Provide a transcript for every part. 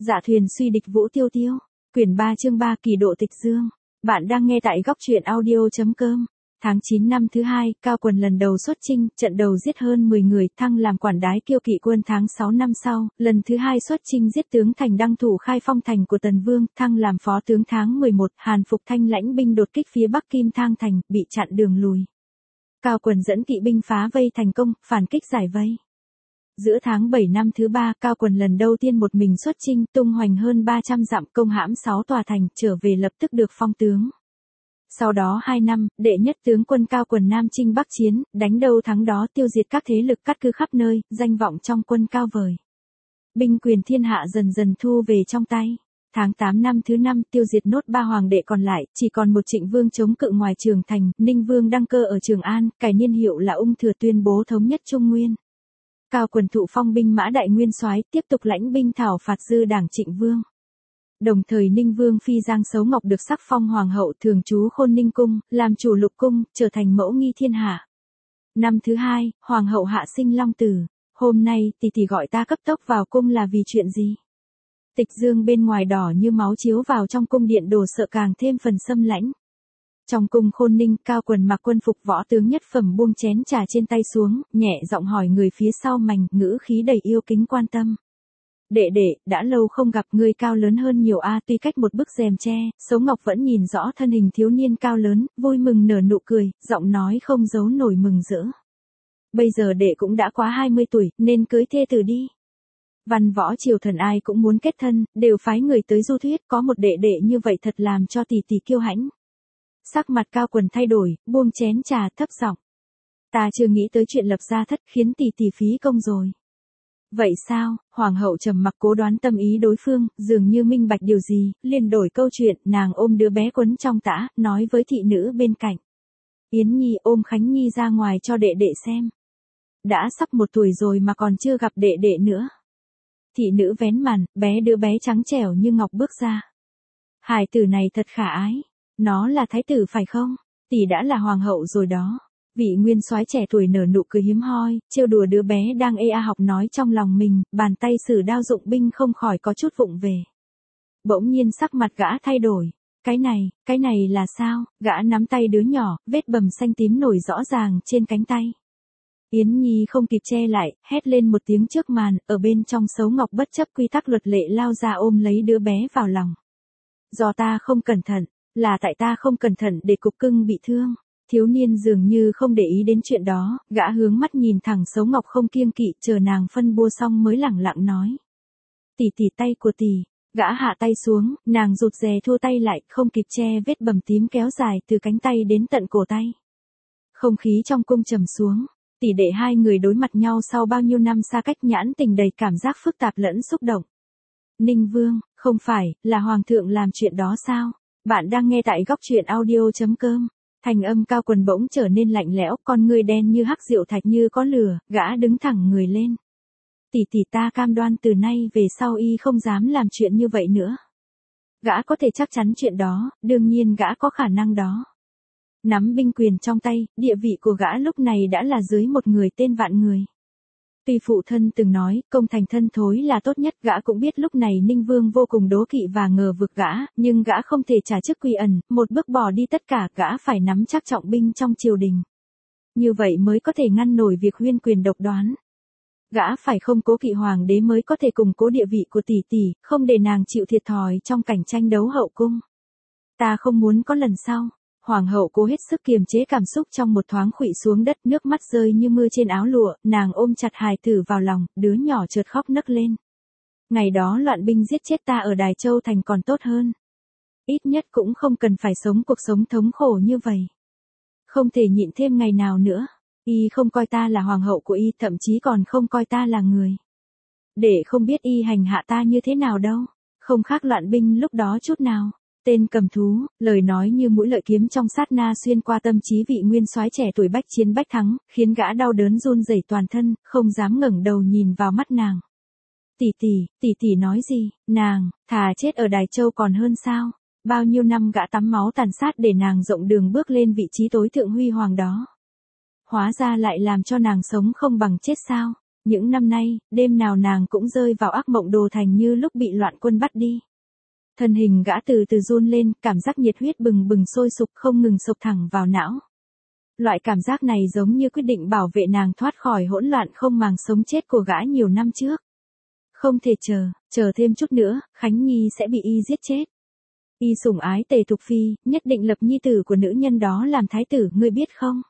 Dạ thuyền suy địch vũ tiêu tiêu. Quyển 3 chương 3 kỳ độ tịch dương. Bạn đang nghe tại góc truyện audio.com. Tháng 9 năm thứ 2, Cao Quần lần đầu xuất chinh, trận đầu giết hơn 10 người, thăng làm quản đái kiêu kỵ quân. Tháng 6 năm sau, lần thứ 2 xuất chinh giết tướng Thành Đăng thủ khai phong thành của Tần Vương, thăng làm phó tướng. Tháng 11, Hàn Phục Thanh lãnh binh đột kích phía Bắc Kim Thang thành, bị chặn đường lùi. Cao Quần dẫn kỵ binh phá vây thành công, phản kích giải vây. Giữa tháng 7 năm thứ 3, Cao Quần lần đầu tiên một mình xuất chinh, tung hoành hơn 300 dặm, công hãm 6 tòa thành, trở về lập tức được phong tướng. Sau đó 2 năm, đệ nhất tướng quân Cao Quần Nam chinh Bắc chiến, đánh đâu thắng đó, tiêu diệt các thế lực cát cứ khắp nơi, danh vọng trong quân cao vời. Binh quyền thiên hạ dần dần thu về trong tay. Tháng 8 năm thứ 5, tiêu diệt nốt 3 hoàng đệ còn lại, chỉ còn một Trịnh Vương chống cự ngoài Trường Thành, Ninh Vương đăng cơ ở Trường An, cải niên hiệu là Ung Thừa, tuyên bố thống nhất Trung Nguyên. Cao Quần thụ phong binh mã đại nguyên soái, tiếp tục lãnh binh thảo phạt dư đảng Trịnh Vương. Đồng thời Ninh Vương phi Giang Sấu Ngọc được sắc phong hoàng hậu, thường trú Khôn Ninh cung, làm chủ Lục cung, trở thành mẫu nghi thiên hạ. Năm thứ 2, hoàng hậu hạ sinh long tử. Hôm nay tỷ gọi ta cấp tốc vào cung là vì chuyện gì? Tịch dương bên ngoài đỏ như máu chiếu vào trong cung điện, đồ sợ càng thêm phần xâm lãnh. Trong cung Khôn Ninh, Cao Quần mặc quân phục võ tướng nhất phẩm, buông chén trà trên tay xuống, nhẹ giọng hỏi người phía sau mành, ngữ khí đầy yêu kính quan tâm. Đệ, đã lâu không gặp, ngươi cao lớn hơn nhiều a. Tuy cách một bức rèm tre, Sấu Ngọc vẫn nhìn rõ thân hình thiếu niên cao lớn, vui mừng nở nụ cười, giọng nói không giấu nổi mừng rỡ. Bây giờ đệ cũng đã quá 20 tuổi, nên cưới thê tử đi. Văn võ triều thần ai cũng muốn kết thân, đều phái người tới du thuyết, có một đệ như vậy thật làm cho tỷ kiêu hãnh. Sắc mặt Cao Quần thay đổi, buông chén trà thấp giọng. Ta chưa nghĩ tới chuyện lập gia thất, khiến tỷ phí công rồi. Vậy sao? Hoàng hậu trầm mặc cố đoán tâm ý đối phương, dường như minh bạch điều gì, liền đổi câu chuyện, nàng ôm đứa bé quấn trong tã, nói với thị nữ bên cạnh. Yến Nhi, ôm Khánh Nhi ra ngoài cho đệ xem. Đã sắp 1 tuổi rồi mà còn chưa gặp đệ nữa. Thị nữ vén màn, đứa bé trắng trẻo như ngọc bước ra. Hài tử này thật khả ái. Nó là thái tử phải không? Tỷ đã là hoàng hậu rồi đó. Vị nguyên soái trẻ tuổi nở nụ cười hiếm hoi, trêu đùa đứa bé đang học nói trong lòng mình, bàn tay sử đao dụng binh không khỏi có chút vụng về. Bỗng nhiên sắc mặt gã thay đổi. Cái này là sao? Gã nắm tay đứa nhỏ, vết bầm xanh tím nổi rõ ràng trên cánh tay. Yến Nhi không kịp che lại, hét lên một tiếng trước màn, ở bên trong Sấu Ngọc bất chấp quy tắc luật lệ lao ra ôm lấy đứa bé vào lòng. Do ta không cẩn thận. Là tại ta không cẩn thận để cục cưng bị thương. Thiếu niên dường như không để ý đến chuyện đó, gã hướng mắt nhìn thẳng Sấu Ngọc không kiêng kỵ, chờ nàng phân bua xong mới lẳng lặng nói. Tỷ tay của tỷ. Gã hạ tay xuống, nàng rụt rè thua tay lại, không kịp che vết bầm tím kéo dài từ cánh tay đến tận cổ tay. Không khí trong cung trầm xuống, tỷ đệ hai người đối mặt nhau sau bao nhiêu năm xa cách, nhãn tình đầy cảm giác phức tạp lẫn xúc động. Ninh Vương, không phải, là Hoàng thượng làm chuyện đó sao? Bạn đang nghe tại góc truyện audio.com. Thành âm Cao Quần bỗng trở nên lạnh lẽo, con người đen như hắc diệu thạch như có lửa, gã đứng thẳng người lên. Tỷ ta cam đoan từ nay về sau y không dám làm chuyện như vậy nữa. Gã có thể chắc chắn chuyện đó, đương nhiên gã có khả năng đó. Nắm binh quyền trong tay, địa vị của gã lúc này đã là dưới một người tên vạn người. Tuy phụ thân từng nói, công thành thân thối là tốt nhất, gã cũng biết lúc này Ninh Vương vô cùng đố kỵ và ngờ vực gã, nhưng gã không thể trả chức quy ẩn, một bước bỏ đi tất cả, gã phải nắm chắc trọng binh trong triều đình. Như vậy mới có thể ngăn nổi việc huyên quyền độc đoán. Gã phải không cố kỵ hoàng đế mới có thể củng cố địa vị của tỷ, không để nàng chịu thiệt thòi trong cảnh tranh đấu hậu cung. Ta không muốn có lần sau. Hoàng hậu cố hết sức kiềm chế cảm xúc, trong một thoáng khuỵu xuống đất, nước mắt rơi như mưa trên áo lụa, nàng ôm chặt hài tử vào lòng, đứa nhỏ chợt khóc nấc lên. Ngày đó loạn binh giết chết ta ở Đài Châu thành còn tốt hơn. Ít nhất cũng không cần phải sống cuộc sống thống khổ như vậy. Không thể nhịn thêm ngày nào nữa. Y không coi ta là hoàng hậu của y, thậm chí còn không coi ta là người. Để không biết y hành hạ ta như thế nào đâu. Không khác loạn binh lúc đó chút nào. Tên cầm thú, lời nói như mũi lợi kiếm trong sát na xuyên qua tâm trí vị nguyên soái trẻ tuổi bách chiến bách thắng, khiến gã đau đớn run rẩy toàn thân, không dám ngẩng đầu nhìn vào mắt nàng. Tỷ nói gì? Nàng, thà chết ở Đài Châu còn hơn sao? Bao nhiêu năm gã tắm máu tàn sát để nàng rộng đường bước lên vị trí tối thượng huy hoàng đó. Hóa ra lại làm cho nàng sống không bằng chết sao? Những năm nay, đêm nào nàng cũng rơi vào ác mộng đồ thành như lúc bị loạn quân bắt đi. Thân hình gã từ từ run lên, cảm giác nhiệt huyết bừng bừng sôi sục không ngừng sộc thẳng vào não. Loại cảm giác này giống như quyết định bảo vệ nàng thoát khỏi hỗn loạn không màng sống chết của gã nhiều năm trước. Không thể chờ thêm chút nữa, Khánh Nhi sẽ bị y giết chết. Y sủng ái Tề Thục Phi, nhất định lập nhi tử của nữ nhân đó làm thái tử, ngươi biết không?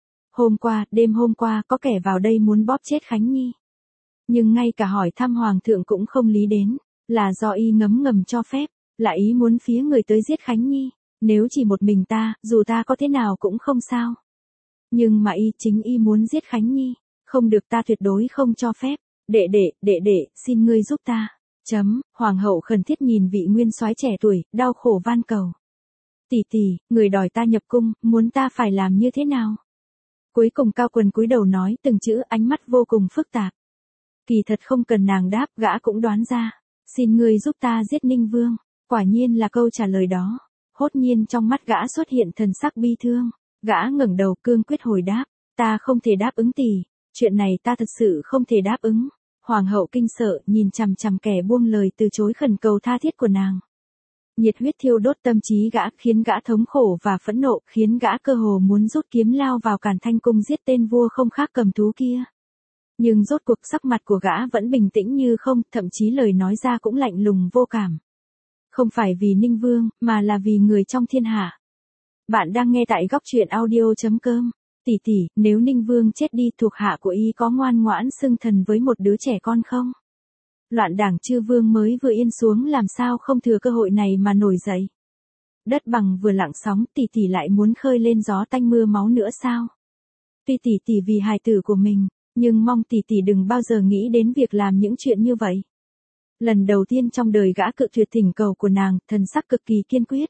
Đêm hôm qua, có kẻ vào đây muốn bóp chết Khánh Nhi. Nhưng ngay cả hỏi thăm hoàng thượng cũng không lý đến, là do y ngấm ngầm cho phép, là ý muốn phía người tới giết Khánh Nhi. Nếu chỉ một mình ta, dù ta có thế nào cũng không sao. Nhưng mà chính y muốn giết Khánh Nhi, không được, ta tuyệt đối không cho phép. Đệ đệ, xin ngươi giúp ta. Hoàng hậu khẩn thiết nhìn vị nguyên soái trẻ tuổi, đau khổ van cầu. Tỷ, người đòi ta nhập cung, muốn ta phải làm như thế nào? Cuối cùng Cao Quần cúi đầu nói từng chữ, ánh mắt vô cùng phức tạp. Kỳ thật không cần nàng đáp, gã cũng đoán ra. Xin ngươi giúp ta giết Ninh Vương. Quả nhiên là câu trả lời đó. Hốt nhiên trong mắt gã xuất hiện thần sắc bi thương. Gã ngẩng đầu cương quyết hồi đáp. Ta không thể đáp ứng tỷ. Chuyện này ta thật sự không thể đáp ứng. Hoàng hậu kinh sợ nhìn chằm chằm kẻ buông lời từ chối khẩn cầu tha thiết của nàng. Nhiệt huyết thiêu đốt tâm trí gã, khiến gã thống khổ và phẫn nộ, khiến gã cơ hồ muốn rút kiếm lao vào Càn Thanh cung giết tên vua không khác cầm thú kia. Nhưng rốt cuộc sắc mặt của gã vẫn bình tĩnh như không, thậm chí lời nói ra cũng lạnh lùng vô cảm. Không phải vì Ninh Vương, mà là vì người trong thiên hạ. Bạn đang nghe tại góc truyện audio.com. Tỷ, nếu Ninh Vương chết đi, thuộc hạ của y có ngoan ngoãn xưng thần với một đứa trẻ con không? Loạn đảng chư vương mới vừa yên xuống, làm sao không thừa cơ hội này mà nổi dậy? Đất bằng vừa lặng sóng, tỷ lại muốn khơi lên gió tanh mưa máu nữa sao? Tuy tỷ vì hài tử của mình, nhưng mong tỷ đừng bao giờ nghĩ đến việc làm những chuyện như vậy. Lần đầu tiên trong đời gã cự tuyệt thỉnh cầu của nàng, thần sắc cực kỳ kiên quyết.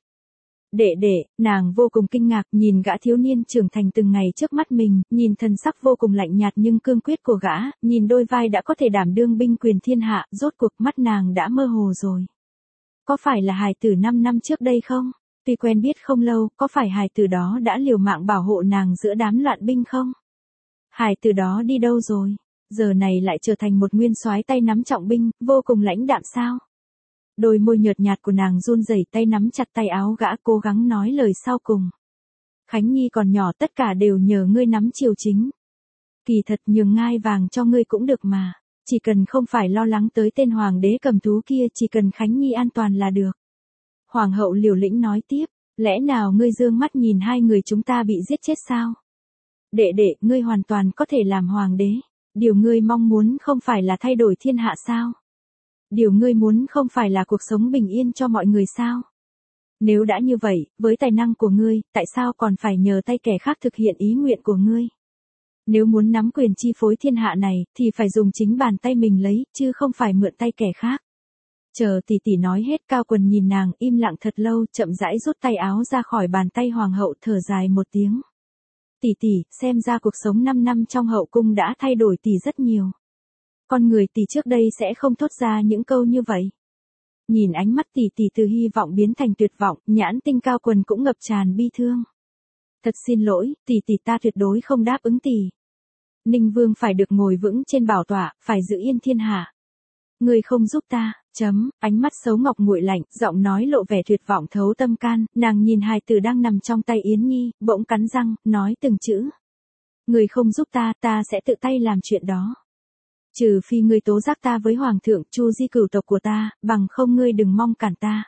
Đệ, nàng vô cùng kinh ngạc nhìn gã thiếu niên trưởng thành từng ngày trước mắt mình, nhìn thần sắc vô cùng lạnh nhạt nhưng cương quyết của gã, nhìn đôi vai đã có thể đảm đương binh quyền thiên hạ, rốt cuộc mắt nàng đã mơ hồ rồi. Có phải là hài tử 5 năm trước đây không? Tuy quen biết không lâu, có phải hài tử đó đã liều mạng bảo hộ nàng giữa đám loạn binh không? Hài tử đó đi đâu rồi? Giờ này lại trở thành một nguyên soái tay nắm trọng binh, vô cùng lãnh đạm sao? Đôi môi nhợt nhạt của nàng run rẩy, tay nắm chặt tay áo gã, cố gắng nói lời sau cùng. Khánh Nhi còn nhỏ, tất cả đều nhờ ngươi nắm triều chính. Kỳ thật nhường ngai vàng cho ngươi cũng được mà. Chỉ cần không phải lo lắng tới tên hoàng đế cầm thú kia, chỉ cần Khánh Nhi an toàn là được. Hoàng hậu liều lĩnh nói tiếp, lẽ nào ngươi dương mắt nhìn hai người chúng ta bị giết chết sao? Đệ, ngươi hoàn toàn có thể làm hoàng đế. Điều ngươi mong muốn không phải là thay đổi thiên hạ sao? Điều ngươi muốn không phải là cuộc sống bình yên cho mọi người sao? Nếu đã như vậy, với tài năng của ngươi, tại sao còn phải nhờ tay kẻ khác thực hiện ý nguyện của ngươi? Nếu muốn nắm quyền chi phối thiên hạ này, thì phải dùng chính bàn tay mình lấy, chứ không phải mượn tay kẻ khác. Chờ tỷ nói hết. Cao Quần nhìn nàng, im lặng thật lâu, chậm rãi rút tay áo ra khỏi bàn tay hoàng hậu, thở dài một tiếng. Tỷ, xem ra cuộc sống 5 năm trong hậu cung đã thay đổi tỷ rất nhiều. Con người tỷ trước đây sẽ không thốt ra những câu như vậy. Nhìn ánh mắt tỷ từ hy vọng biến thành tuyệt vọng, nhãn tinh Cao Quần cũng ngập tràn bi thương. Thật xin lỗi, tỷ ta tuyệt đối không đáp ứng tỷ. Ninh Vương phải được ngồi vững trên bảo tọa, phải giữ yên thiên hạ. Ngươi không giúp ta, ánh mắt xấu ngọc nguội lạnh, giọng nói lộ vẻ tuyệt vọng thấu tâm can, nàng nhìn hài tử đang nằm trong tay Yến Nhi, bỗng cắn răng, nói từng chữ. Ngươi không giúp ta sẽ tự tay làm chuyện đó. Trừ phi ngươi tố giác ta với hoàng thượng, Chu di cửu tộc của ta, bằng không ngươi đừng mong cản ta.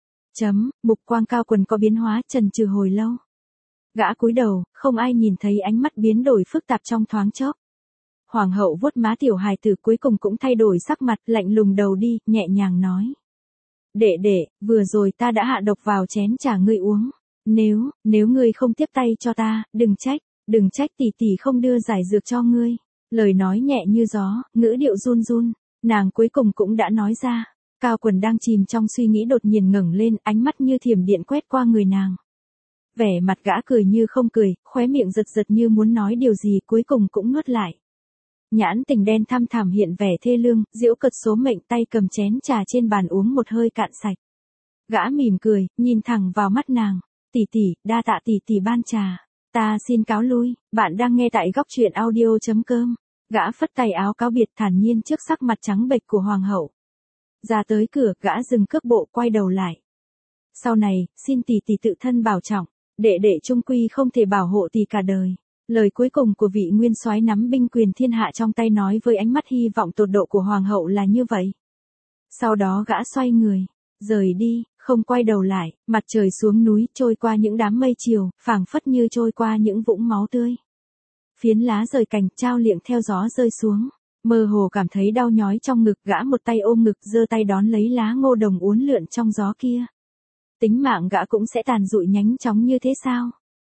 Mục quang Cao Quần có biến hóa, chần chừ hồi lâu. Gã cúi đầu, không ai nhìn thấy ánh mắt biến đổi phức tạp trong thoáng chốc. Hoàng hậu vuốt má tiểu hài tử cuối cùng cũng thay đổi sắc mặt, lạnh lùng đầu đi, nhẹ nhàng nói. Đệ, vừa rồi ta đã hạ độc vào chén trà ngươi uống. Nếu ngươi không tiếp tay cho ta, đừng trách tỷ không đưa giải dược cho ngươi. Lời nói nhẹ như gió, ngữ điệu run run, nàng cuối cùng cũng đã nói ra. Cao Quần đang chìm trong suy nghĩ đột nhiên ngẩng lên, ánh mắt như thiểm điện quét qua người nàng. Vẻ mặt gã cười như không cười, khóe miệng giật giật như muốn nói điều gì, cuối cùng cũng nuốt lại. Nhãn tình đen thăm thẳm hiện vẻ thê lương, giễu cợt số mệnh, tay cầm chén trà trên bàn uống một hơi cạn sạch. Gã mỉm cười, nhìn thẳng vào mắt nàng. Tỷ, đa tạ tỷ ban trà. Ta xin cáo lui. Bạn đang nghe tại góc truyện audio.com. Gã phất tay áo cáo biệt thản nhiên trước sắc mặt trắng bệch của hoàng hậu. Ra tới cửa, gã dừng cước bộ quay đầu lại. Sau này, xin tỷ tỷ tự thân bảo trọng, đệ đệ trung quy không thể bảo hộ tỷ cả đời. Lời cuối cùng của vị nguyên soái nắm binh quyền thiên hạ trong tay nói với ánh mắt hy vọng tột độ của hoàng hậu là như vậy. Sau đó gã xoay người, rời đi, không quay đầu lại, mặt trời xuống núi trôi qua những đám mây chiều, phảng phất như trôi qua những vũng máu tươi. Phiến lá rời cành trao liệng theo gió rơi xuống, mơ hồ cảm thấy đau nhói trong ngực, gã một tay ôm ngực giơ tay đón lấy lá ngô đồng uốn lượn trong gió kia. Tính mạng gã cũng sẽ tàn rụi nhanh chóng như thế sao?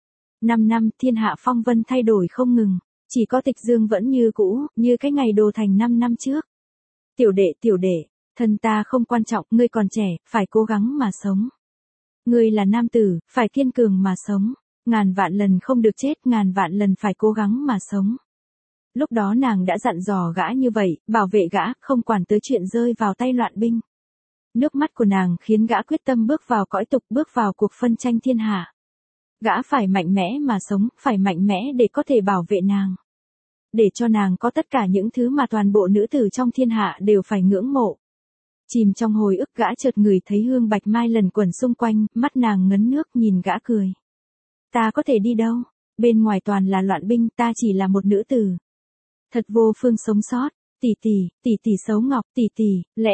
5 năm thiên hạ phong vân thay đổi không ngừng, chỉ có Tịch Dương vẫn như cũ, như cái ngày đồ thành 5 năm trước. Tiểu đệ, thân ta không quan trọng, ngươi còn trẻ, phải cố gắng mà sống. Ngươi là nam tử, phải kiên cường mà sống. Ngàn vạn lần không được chết, ngàn vạn lần phải cố gắng mà sống. Lúc đó nàng đã dặn dò gã như vậy, bảo vệ gã, không quản tới chuyện rơi vào tay loạn binh. Nước mắt của nàng khiến gã quyết tâm bước vào cõi tục, bước vào cuộc phân tranh thiên hạ. Gã phải mạnh mẽ mà sống, phải mạnh mẽ để có thể bảo vệ nàng. Để cho nàng có tất cả những thứ mà toàn bộ nữ tử trong thiên hạ đều phải ngưỡng mộ. Chìm trong hồi ức, gã chợt ngửi thấy hương bạch mai lần quẩn xung quanh, mắt nàng ngấn nước nhìn gã cười. Ta có thể đi đâu? Bên ngoài toàn là loạn binh, ta chỉ là một nữ tử. Thật vô phương sống sót. Tỷ tỷ xấu ngọc, tỷ,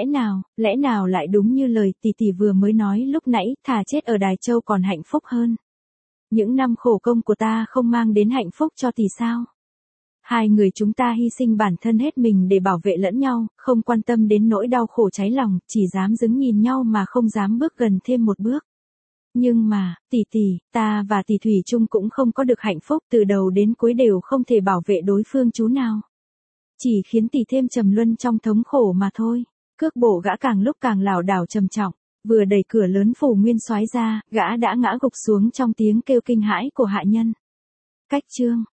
lẽ nào lại đúng như lời tỷ vừa mới nói lúc nãy, thà chết ở Đài Châu còn hạnh phúc hơn. Những năm khổ công của ta không mang đến hạnh phúc cho tỷ sao? Hai người chúng ta hy sinh bản thân hết mình để bảo vệ lẫn nhau, không quan tâm đến nỗi đau khổ cháy lòng, chỉ dám đứng nhìn nhau mà không dám bước gần thêm một bước. Nhưng mà, tỷ, ta và tỷ thủy chung cũng không có được hạnh phúc, từ đầu đến cuối đều không thể bảo vệ đối phương chú nào. Chỉ khiến tỷ thêm trầm luân trong thống khổ mà thôi. Cước bộ gã càng lúc càng lảo đảo trầm trọng, vừa đẩy cửa lớn phủ nguyên soái ra, gã đã ngã gục xuống trong tiếng kêu kinh hãi của hạ nhân. Cách chương